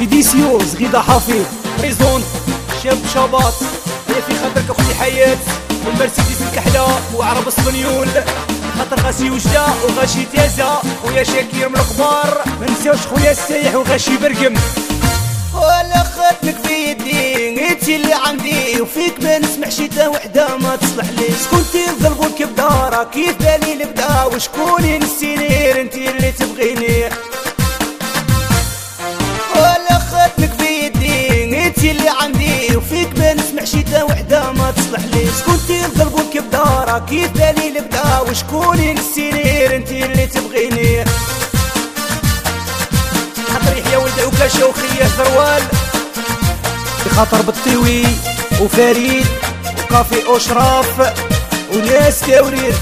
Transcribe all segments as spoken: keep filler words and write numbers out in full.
إديسيوز غيدا حفيظ ريزون شاب شباط هي في خاطرك اختي حياة والمرسيدس الكحلة وعرب اسبانيول خاطر غاسي وجدة وغاشي تيازا خويا شاكير من الكبار ما نساوش خويا السايح وغاشي برقم ولا خاتمك في يدي انتي اللي عندي وفيك ما نسمعش تا وحده ما تصلح لي سكنتي القلب بدارك كيف بالي نبدا وشكون السنير انتي اللي تبغيني ولا خاتمك في يدي انتي اللي عندي وفيك ما نسمعش تا وحده ما تصلح لي سكنتي القلب بدارك كيف بالي نبدا وشكون السنير انتي اللي تبغيني خاطر يحيى ولد عكاشة وخيا ثروال بخاطر بالطيوي وفريد وكافي أشراف وناس تاوريت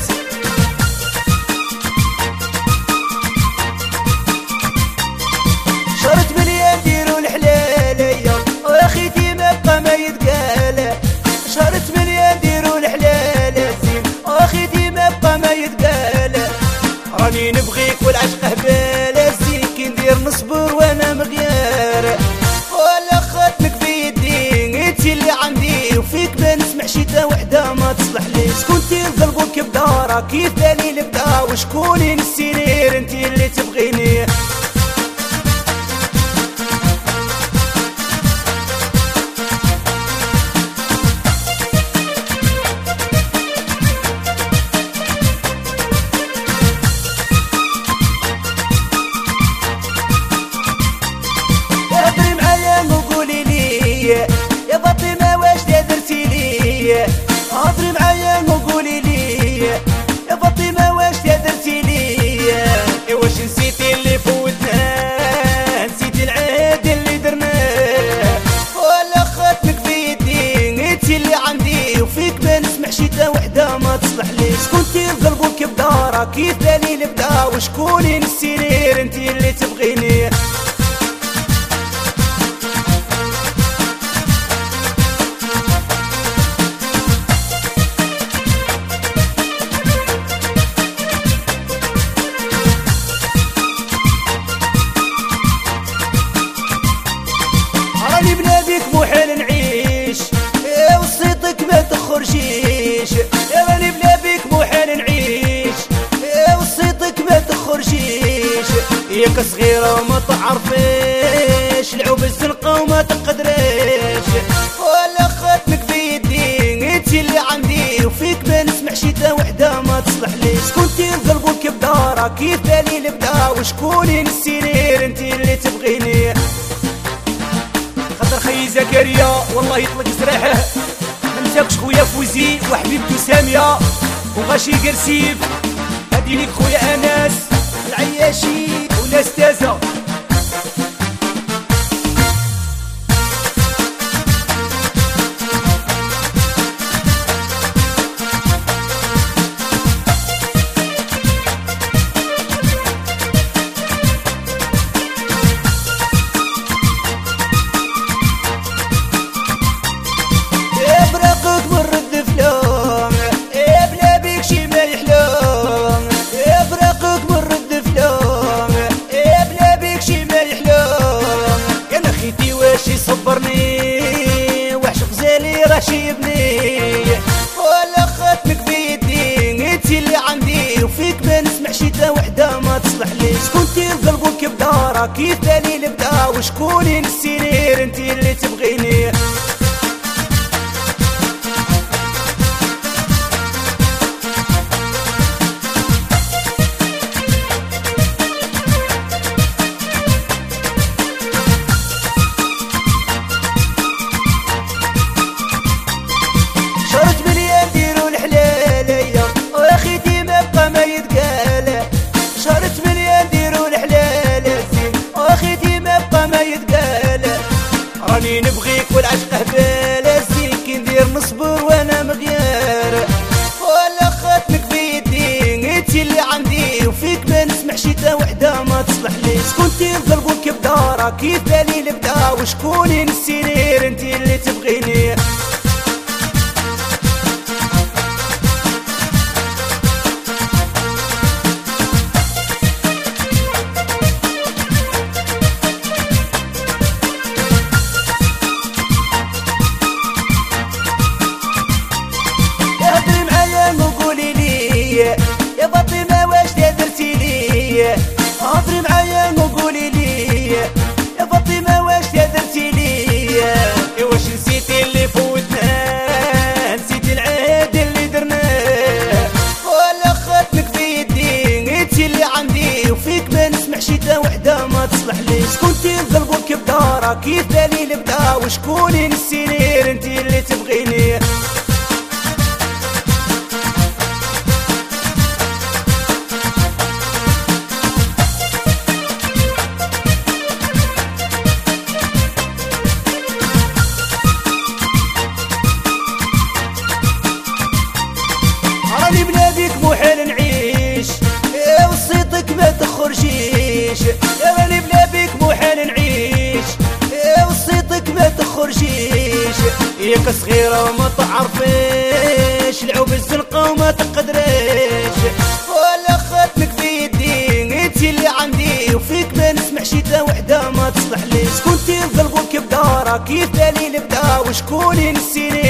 شرط مليان ديرو الحلالية واخي ديما بقى ما يتقال شرط مليان ديرو الحلالة زين واخي ديما بقى ما يتقال راني نبغيك والعشق هبال زين كي ندير نصبر وانا مغيار ولا خاتمك في يدي انتي اللي عندي وفيك ما نسمعش تا وحده ما تصلح لي سكنتي القلب بدارك كيف بالي نبدا وشكون السنير انتي اللي تبغيني يا فاطمة واش درتي لي هضري معايا وقولي لي يا فاطمة واش درتي لي واش نسيتي اللي فوتنا نسيتي العهد اللي درناه ولا خاتمك في يدي انتي اللي عندي وفيك ما نسمعش تا وحده ما تصلح لي سكنتي القلب بدارك كيف بالي نبدا وشكون السنير انتي اللي تبغيني راني بناديك محال نعيش يا وصيتك ما تخرجيش يا راني بناديك محال نعيش يا وصيتك ما تخرجيش ياك صغيرة وما تعرفيش لعوب الزنقة وما تقدريش ولا خاتمك في يدي انتي اللي عندي وفيك ما نسمعش تا وحده ما تصلح لي سكنتي القلب بدارك كيف بالي نبدا وشكون السنير انتي اللي تبغيني خاطر خي زكريا والله يطلق سراحه ما نساكش خويا فوزي وحبيبتو ساميه وغاشي قرسيف هادي ليك خويا انس العياشي والاستاذه صبرني وحش غزالي راشي يبني ولا خاتمك في يدي انتي اللي عندي وفيك ما نسمعش تا وحده ما تصلح لي سكنتي القلب بدارك كيف بالي نبدا وشكون السنير انتي اللي تبغيني راني نبغيك والعشق هبال زين كي ندير نصبر وانا مغيار ولا خاتمك في يدي انتي اللي عندي وفيك ما نسمعش تا وحده ما تصلح لي سكنتي القلب بدارك كيف بالي نبدا وشكون السنير انتي اللي تبغيني شكونتي في قلبك بدارة كيف بالي البدا وشكوني نسيني انتي اللي تبغيني راني بلا بيك مو حال نعيش إيه وصيتك ما تخرجيش راني بلا بيك مو حال نعيش إيه وصيتك ما تخرجيش ياك صغيرة وما تعرفيش لعوب الزنقة وما تقدريش ولا خاتمك في يدي انتي اللي عندي وفيك ما نسمع شيتا وحدة ما تصلح لي شكونتي في قلبك بدارة كيف بالي البدا وشكوني نسيني